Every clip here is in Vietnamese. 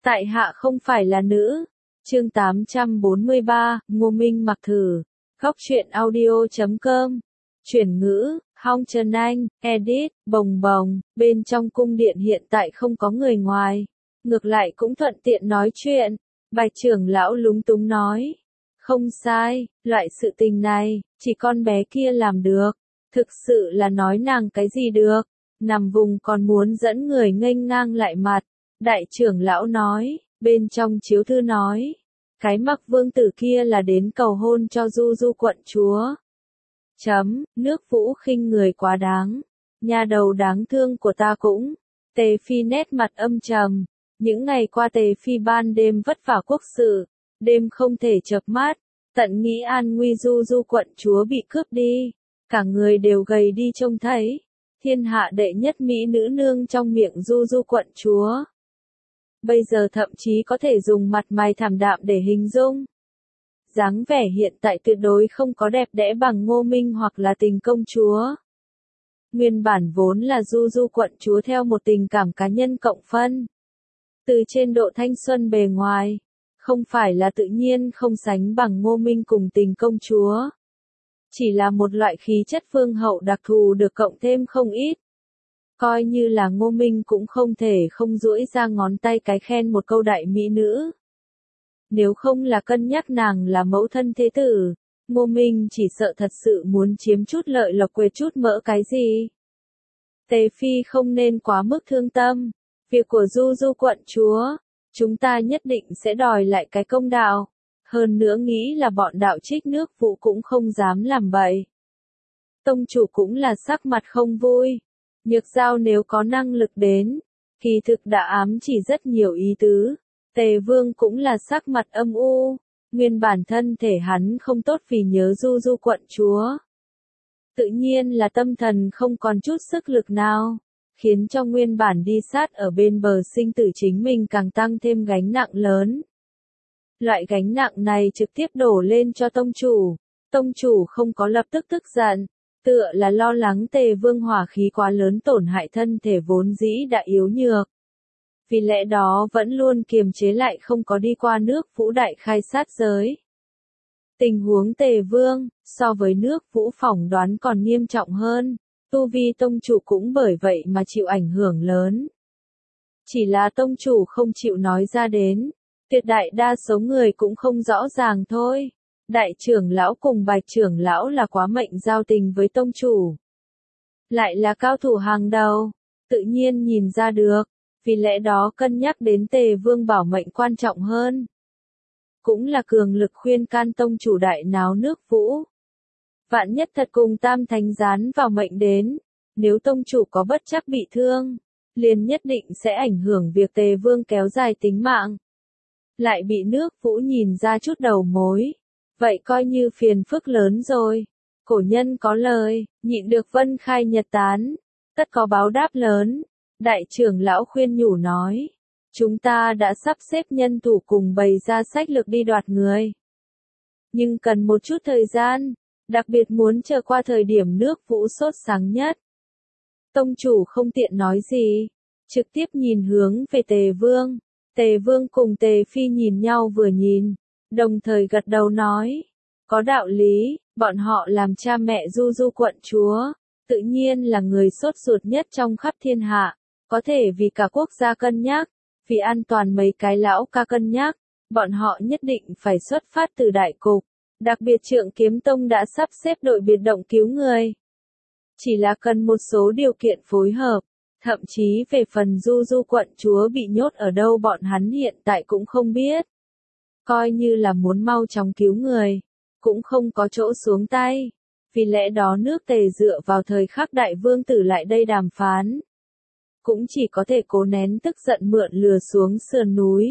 Tại hạ không phải là nữ. Chương 843, Ngô Minh mặc thử. Góc truyện audio.com. Chuyển ngữ, Hong Trần Anh, edit, bồng bồng, bên trong cung điện hiện tại không có người ngoài. Ngược lại cũng thuận tiện nói chuyện. Bạch trưởng lão lúng túng nói. Không sai, loại sự tình này, chỉ con bé kia làm được. Thực sự là nói nàng cái gì được. Nằm vùng còn muốn dẫn người nghênh ngang lại mặt. Đại trưởng lão nói, bên trong chiếu thư nói. Cái mặc vương tử kia là đến cầu hôn cho Du Du quận chúa. Nước Vũ khinh người quá đáng. Nhà đầu đáng thương của ta cũng. Tề Phi nét mặt âm trầm. Những ngày qua Tề Phi ban đêm vất vả quốc sự. Đêm không thể chợp mắt. Tận nghĩ an nguy Du Du quận chúa bị cướp đi. Cả người đều gầy đi trông thấy. Thiên hạ đệ nhất mỹ nữ nương trong miệng Du Du quận chúa. Bây giờ thậm chí có thể dùng mặt mày thảm đạm để hình dung. Dáng vẻ hiện tại tuyệt đối không có đẹp đẽ bằng Ngô Minh hoặc là Tình công chúa. Nguyên bản vốn là Du Du quận chúa theo một tình cảm cá nhân cộng phân. Từ trên độ thanh xuân bề ngoài, không phải là tự nhiên không sánh bằng Ngô Minh cùng Tình công chúa. Chỉ là một loại khí chất vương hậu đặc thù được cộng thêm không ít. Coi như là Ngô Minh cũng không thể không duỗi ra ngón tay cái khen một câu đại mỹ nữ. Nếu không là cân nhắc nàng là mẫu thân thế tử, Ngô Minh chỉ sợ thật sự muốn chiếm chút lợi lộc quệt chút mỡ cái gì. Tề Phi không nên quá mức thương tâm. Việc của Du Du quận chúa, chúng ta nhất định sẽ đòi lại cái công đạo. Hơn nữa nghĩ là bọn đạo trích nước Vũ cũng không dám làm bậy. Tông chủ cũng là sắc mặt không vui. Nhược Giao nếu có năng lực đến, kỳ thực đã ám chỉ rất nhiều ý tứ. Tề Vương cũng là sắc mặt âm u, nguyên bản thân thể hắn không tốt vì nhớ Du Du quận chúa. Tự nhiên là tâm thần không còn chút sức lực nào, khiến cho nguyên bản đi sát ở bên bờ sinh tử chính mình càng tăng thêm gánh nặng lớn. Loại gánh nặng này trực tiếp đổ lên cho tông chủ. Tông chủ không có lập tức tức giận, tựa là lo lắng Tề Vương hỏa khí quá lớn tổn hại thân thể vốn dĩ đã yếu nhược. Vì lẽ đó vẫn luôn kiềm chế lại không có đi qua nước Vũ đại khai sát giới. Tình huống Tề Vương, so với nước Vũ phỏng đoán còn nghiêm trọng hơn, tu vi tông chủ cũng bởi vậy mà chịu ảnh hưởng lớn. Chỉ là tông chủ không chịu nói ra đến, tuyệt đại đa số người cũng không rõ ràng thôi. Đại trưởng lão cùng Bạch trưởng lão là quá mệnh giao tình với tông chủ. Lại là cao thủ hàng đầu, tự nhiên nhìn ra được, vì lẽ đó cân nhắc đến Tề Vương bảo mệnh quan trọng hơn. Cũng là cường lực khuyên can tông chủ đại náo nước Vũ. Vạn nhất thật cùng Tam Thánh gián vào mệnh đến, nếu tông chủ có bất trắc bị thương, liền nhất định sẽ ảnh hưởng việc Tề Vương kéo dài tính mạng. Lại bị nước Vũ nhìn ra chút đầu mối. Vậy coi như phiền phức lớn rồi. Cổ nhân có lời, nhịn được vân khai nhật tán, tất có báo đáp lớn. Đại trưởng lão khuyên nhủ nói, chúng ta đã sắp xếp nhân thủ cùng bày ra sách lược đi đoạt người. Nhưng cần một chút thời gian, đặc biệt muốn chờ qua thời điểm nước Vũ sốt sáng nhất. Tông chủ không tiện nói gì, trực tiếp nhìn hướng về Tề Vương. Tề Vương cùng Tề Phi nhìn nhau vừa nhìn, đồng thời gật đầu nói, có đạo lý, bọn họ làm cha mẹ Du Du quận chúa, tự nhiên là người sốt ruột nhất trong khắp thiên hạ, có thể vì cả quốc gia cân nhắc, vì an toàn mấy cái lão ca cân nhắc, bọn họ nhất định phải xuất phát từ đại cục, đặc biệt Trượng Kiếm Tông đã sắp xếp đội biệt động cứu người. Chỉ là cần một số điều kiện phối hợp. Thậm chí về phần Du Du quận chúa bị nhốt ở đâu bọn hắn hiện tại cũng không biết. Coi như là muốn mau chóng cứu người, cũng không có chỗ xuống tay. Vì lẽ đó nước Tề dựa vào thời khắc đại vương tử lại đây đàm phán. Cũng chỉ có thể cố nén tức giận mượn lừa xuống sườn núi.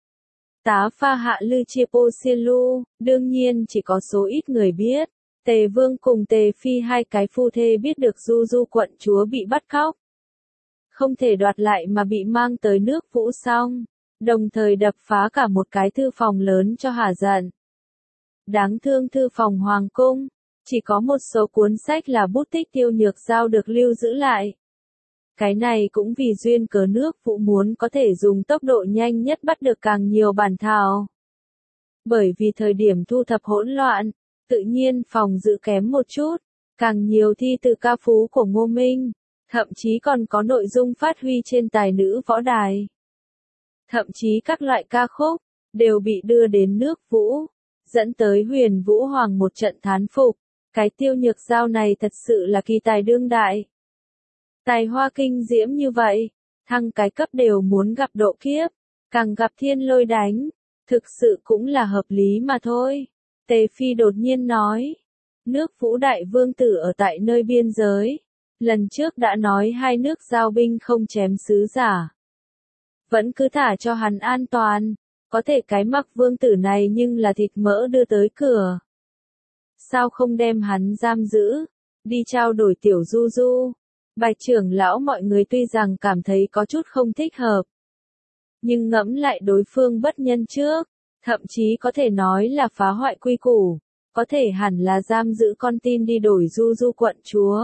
Tá pha hạ lư chia po xiên lu, đương nhiên chỉ có số ít người biết. Tề Vương cùng Tề Phi hai cái phu thê biết được Du Du quận chúa bị bắt cóc. Không thể đoạt lại mà bị mang tới nước Vũ xong, đồng thời đập phá cả một cái thư phòng lớn cho hả giận. Đáng thương thư phòng hoàng cung, chỉ có một số cuốn sách là bút tích Tiêu Nhược Giao được lưu giữ lại. Cái này cũng vì duyên cớ nước Vũ muốn có thể dùng tốc độ nhanh nhất bắt được càng nhiều bản thảo. Bởi vì thời điểm thu thập hỗn loạn, tự nhiên phòng giữ kém một chút, càng nhiều thi từ ca phú của Ngô Minh, thậm chí còn có nội dung phát huy trên tài nữ võ đài. Thậm chí các loại ca khúc, đều bị đưa đến nước Vũ, dẫn tới Huyền Vũ Hoàng một trận thán phục, cái Tiêu Nhược Giao này thật sự là kỳ tài đương đại. Tài hoa kinh diễm như vậy, thăng cái cấp đều muốn gặp độ kiếp, càng gặp thiên lôi đánh, thực sự cũng là hợp lý mà thôi. Tề Phi đột nhiên nói, nước Vũ đại vương tử ở tại nơi biên giới, lần trước đã nói hai nước giao binh không chém sứ giả. Vẫn cứ thả cho hắn an toàn, có thể cái Mặc vương tử này nhưng là thịt mỡ đưa tới cửa. Sao không đem hắn giam giữ, đi trao đổi tiểu Du Du? Bạch trưởng lão mọi người tuy rằng cảm thấy có chút không thích hợp, nhưng ngẫm lại đối phương bất nhân trước, thậm chí có thể nói là phá hoại quy củ, có thể hẳn là giam giữ con tin đi đổi Du Du quận chúa.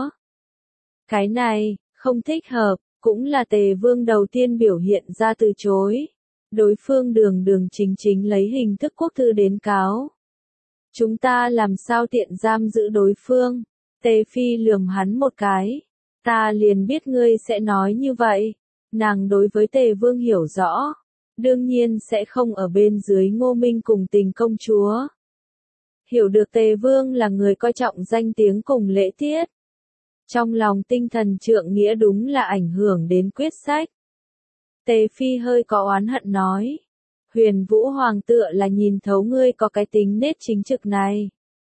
Cái này, không thích hợp, cũng là Tề Vương đầu tiên biểu hiện ra từ chối. Đối phương đường đường chính chính lấy hình thức quốc thư đến cáo. Chúng ta làm sao tiện giam giữ đối phương? Tề Phi lườm hắn một cái. Ta liền biết ngươi sẽ nói như vậy. Nàng đối với Tề Vương hiểu rõ. Đương nhiên sẽ không ở bên dưới Ngô Minh cùng Tình công chúa. Hiểu được Tề Vương là người coi trọng danh tiếng cùng lễ tiết. Trong lòng tinh thần trượng nghĩa đúng là ảnh hưởng đến quyết sách. Tề Phi hơi có oán hận nói. Huyền Vũ Hoàng tựa là nhìn thấu ngươi có cái tính nết chính trực này.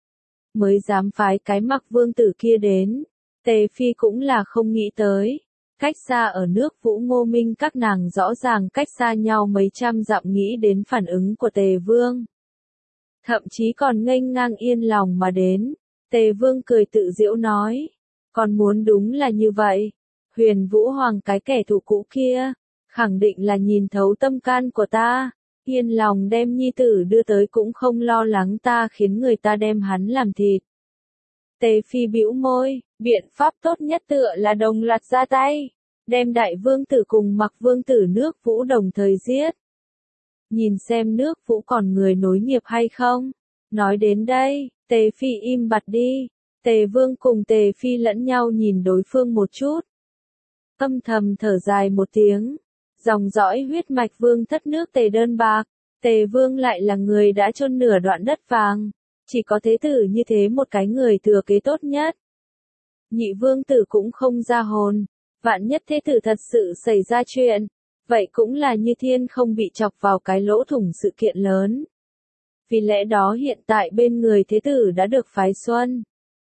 Mới dám phái cái Mặc vương tử kia đến. Tề Phi cũng là không nghĩ tới. Cách xa ở nước Vũ Ngô Minh các nàng rõ ràng cách xa nhau mấy trăm dặm nghĩ đến phản ứng của Tề Vương. Thậm chí còn nghênh ngang yên lòng mà đến. Tề Vương cười tự giễu nói. Còn muốn đúng là như vậy. Huyền Vũ Hoàng cái kẻ thù cũ kia, khẳng định là nhìn thấu tâm can của ta. Yên lòng đem nhi tử đưa tới cũng không lo lắng ta khiến người ta đem hắn làm thịt. Tề Phi bĩu môi, biện pháp tốt nhất tựa là đồng loạt ra tay. Đem đại vương tử cùng Mặc vương tử nước Vũ đồng thời giết. Nhìn xem nước Vũ còn người nối nghiệp hay không. Nói đến đây, Tề Phi im bặt đi. Tề Vương cùng Tề Phi lẫn nhau nhìn đối phương một chút. Âm thầm thở dài một tiếng. Dòng dõi huyết mạch vương thất nước Tề đơn bạc. Tề Vương lại là người đã chôn nửa đoạn đất vàng. Chỉ có thế tử như thế một cái người thừa kế tốt nhất. Nhị vương tử cũng không ra hồn. Vạn nhất thế tử thật sự xảy ra chuyện. Vậy cũng là như thiên không bị chọc vào cái lỗ thủng sự kiện lớn. Vì lẽ đó hiện tại bên người thế tử đã được phái Xuân,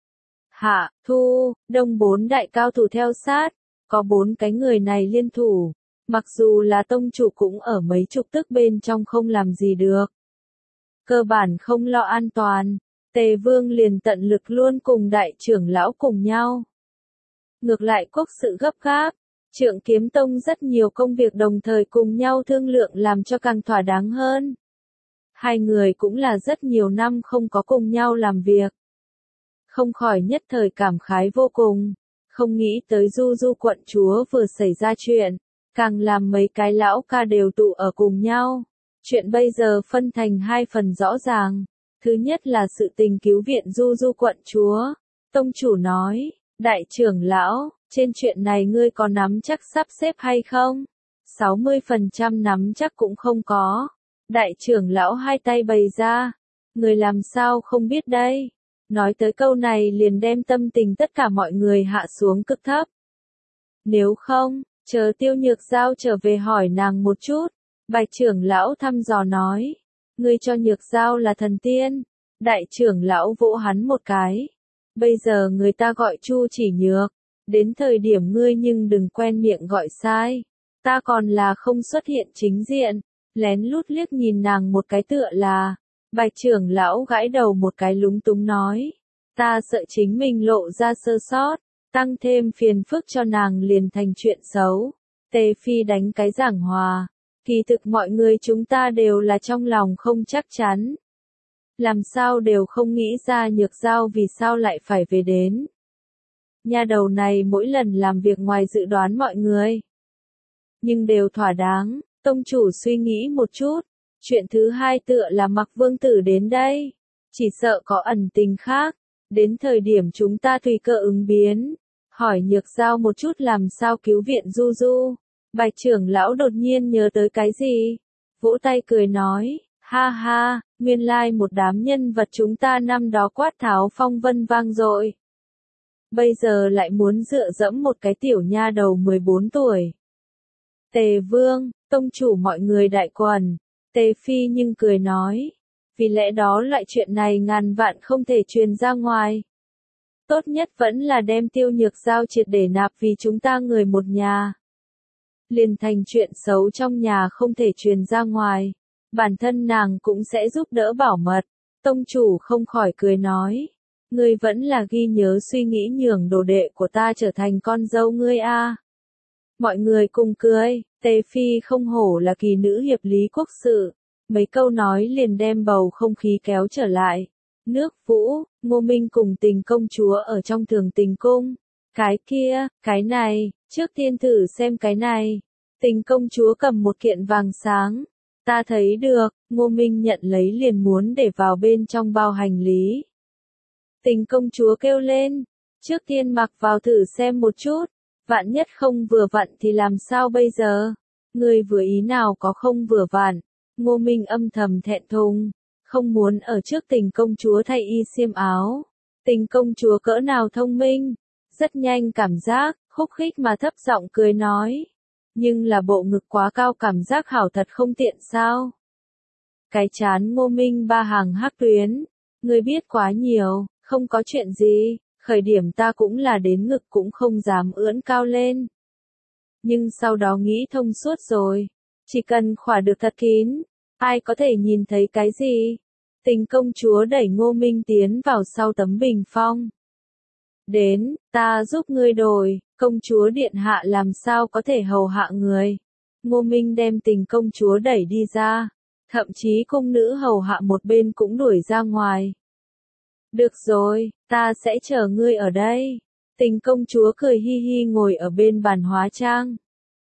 Hạ, Thu, Đông bốn đại cao thủ theo sát. Có 4 cái người này liên thủ. Mặc dù là tông chủ cũng ở mấy chục tức bên trong không làm gì được. Cơ bản không lo an toàn. Tề Vương liền tận lực luôn cùng đại trưởng lão cùng nhau. Ngược lại quốc sự gấp gáp. Trượng Kiếm Tông rất nhiều công việc đồng thời cùng nhau thương lượng làm cho càng thỏa đáng hơn. Hai người cũng là rất nhiều năm không có cùng nhau làm việc. Không khỏi nhất thời cảm khái vô cùng. Không nghĩ tới Du Du quận chúa vừa xảy ra chuyện. Càng làm mấy cái lão ca đều tụ ở cùng nhau. Chuyện bây giờ phân thành 2 phần rõ ràng. Thứ nhất là sự tình cứu viện Du Du quận chúa. Tông chủ nói, đại trưởng lão, trên chuyện này ngươi có nắm chắc sắp xếp hay không? 60% nắm chắc cũng không có. Đại trưởng lão hai tay bày ra. Người làm sao không biết đây? Nói tới câu này liền đem tâm tình tất cả mọi người hạ xuống cực thấp. Nếu không, chờ Tiêu Nhược Giao trở về hỏi nàng một chút. Bạch trưởng lão thăm dò nói. Ngươi cho Nhược Giao là thần tiên. Đại trưởng lão vỗ hắn một cái. Bây giờ người ta gọi Chu Chỉ Nhược. Đến thời điểm ngươi nhưng đừng quen miệng gọi sai. Ta còn là không xuất hiện chính diện. Lén lút liếc nhìn nàng một cái tựa là. Bạch trưởng lão gãi đầu một cái lúng túng nói. Ta sợ chính mình lộ ra sơ sót. Tăng thêm phiền phức cho nàng liền thành chuyện xấu. Tề Phi đánh cái giảng hòa. Kỳ thực mọi người chúng ta đều là trong lòng không chắc chắn. Làm sao đều không nghĩ ra Nhược Giao vì sao lại phải về đến. Nha đầu này mỗi lần làm việc ngoài dự đoán mọi người. Nhưng đều thỏa đáng, tông chủ suy nghĩ một chút. Chuyện thứ hai tựa là Mặc Vương Tử đến đây. Chỉ sợ có ẩn tình khác. Đến thời điểm chúng ta tùy cơ ứng biến. Hỏi Nhược Giao một chút làm sao cứu viện Du Du. Bạch trưởng lão đột nhiên nhớ tới cái gì? Vỗ tay cười nói, ha ha, nguyên lai một đám nhân vật chúng ta năm đó quát tháo phong vân vang dội. Bây giờ lại muốn dựa dẫm một cái tiểu nha đầu 14 tuổi. Tề Vương, tông chủ mọi người đại quần. Tề Phi nhưng cười nói, vì lẽ đó loại chuyện này ngàn vạn không thể truyền ra ngoài. Tốt nhất vẫn là đem Tiêu Nhược Giao triệt để nạp vì chúng ta người một nhà. Liền thành chuyện xấu trong nhà không thể truyền ra ngoài. Bản thân nàng cũng sẽ giúp đỡ bảo mật. Tông chủ không khỏi cười nói. Ngươi vẫn là ghi nhớ suy nghĩ nhường đồ đệ của ta trở thành con dâu ngươi a. Mọi người cùng cười, Tề Phi không hổ là kỳ nữ hiệp lý quốc sự. Mấy câu nói liền đem bầu không khí kéo trở lại. Nước Vũ, Ngô Minh cùng Tình công chúa ở trong Thường Tình cung. Cái kia, cái này, trước tiên thử xem cái này. Tình công chúa cầm một kiện vàng sáng. Ta thấy được, Ngô Minh nhận lấy liền muốn để vào bên trong bao hành lý. Tình công chúa kêu lên, trước tiên mặc vào thử xem một chút, vạn nhất không vừa vặn thì làm sao bây giờ? Người vừa ý nào có không vừa vặn? Ngô Minh âm thầm thẹn thùng, không muốn ở trước Tình công chúa thay y xiêm áo. Tình công chúa cỡ nào thông minh, rất nhanh cảm giác, khúc khích mà thấp giọng cười nói. Nhưng là bộ ngực quá cao cảm giác hảo thật không tiện sao? Cái chán Ngô Minh ba hàng hắc tuyến, người biết quá nhiều, không có chuyện gì, khởi điểm ta cũng là đến ngực cũng không dám ưỡn cao lên. Nhưng sau đó nghĩ thông suốt rồi, chỉ cần khỏa được thật kín, ai có thể nhìn thấy cái gì? Tình công chúa đẩy Ngô Minh tiến vào sau tấm bình phong. Đến, ta giúp ngươi đổi, công chúa điện hạ làm sao có thể hầu hạ người. Ngô Minh đem Tình công chúa đẩy đi ra, thậm chí cung nữ hầu hạ một bên cũng đuổi ra ngoài. Được rồi, ta sẽ chờ ngươi ở đây. Tình công chúa cười hi hi ngồi ở bên bàn hóa trang.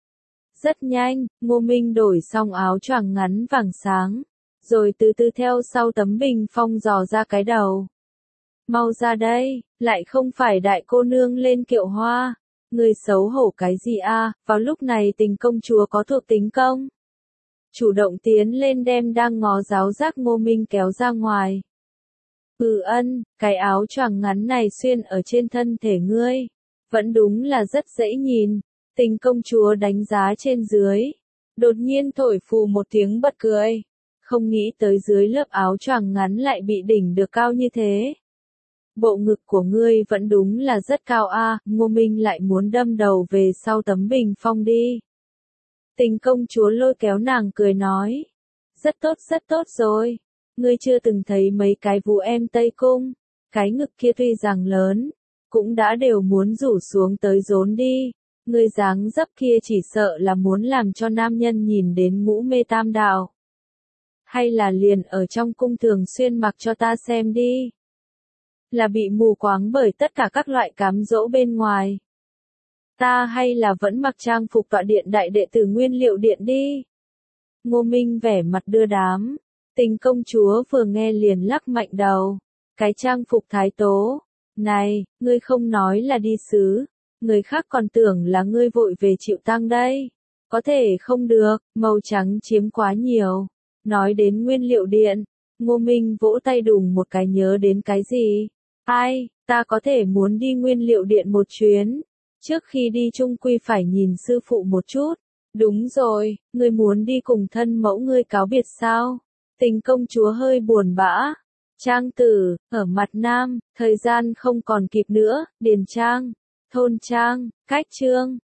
Rất nhanh, Ngô Minh đổi xong áo choàng ngắn vàng sáng, rồi từ từ theo sau tấm bình phong dò ra cái đầu. Mau ra đây, lại không phải đại cô nương lên kiệu hoa. Người xấu hổ cái gì a? Vào lúc này Tình công chúa có thuộc tính công. Chủ động tiến lên đem đang ngó giáo giác Ngô Minh kéo ra ngoài. Cái áo choàng ngắn này xuyên ở trên thân thể ngươi. Vẫn đúng là rất dễ nhìn. Tình công chúa đánh giá trên dưới. Đột nhiên thổi phù một tiếng bật cười. Không nghĩ tới dưới lớp áo choàng ngắn lại bị đỉnh được cao như thế. Bộ ngực của ngươi vẫn đúng là rất cao a. Ngô Minh lại muốn đâm đầu về sau tấm bình phong đi. Tình công chúa lôi kéo nàng cười nói. Rất tốt rồi. Ngươi chưa từng thấy mấy cái vũ em Tây Cung. Cái ngực kia tuy rằng lớn, cũng đã đều muốn rủ xuống tới rốn đi. Ngươi dáng dấp kia chỉ sợ là muốn làm cho nam nhân nhìn đến ngũ mê tam đạo. Hay là liền ở trong cung thường xuyên mặc cho ta xem đi. Là bị mù quáng bởi tất cả các loại cám dỗ bên ngoài. Ta hay là vẫn mặc trang phục tọa điện đại đệ tử Nguyên Liệu Điện đi. Ngô Minh vẻ mặt đưa đám. Tình công chúa vừa nghe liền lắc mạnh đầu. Cái trang phục thái tố. Này, ngươi không nói là đi sứ. Người khác còn tưởng là ngươi vội về chịu tang đây. Có thể không được, màu trắng chiếm quá nhiều. Nói đến Nguyên Liệu Điện, Ngô Minh vỗ tay đùng một cái nhớ đến cái gì. Ai, ta có thể muốn đi Nguyên Liệu Điện một chuyến. Trước khi đi chung quy phải nhìn sư phụ một chút. Đúng rồi, ngươi muốn đi cùng thân mẫu ngươi cáo biệt sao? Tình công chúa hơi buồn bã. Trang tử, ở mặt nam, thời gian không còn kịp nữa, điền trang, thôn trang, cách trương.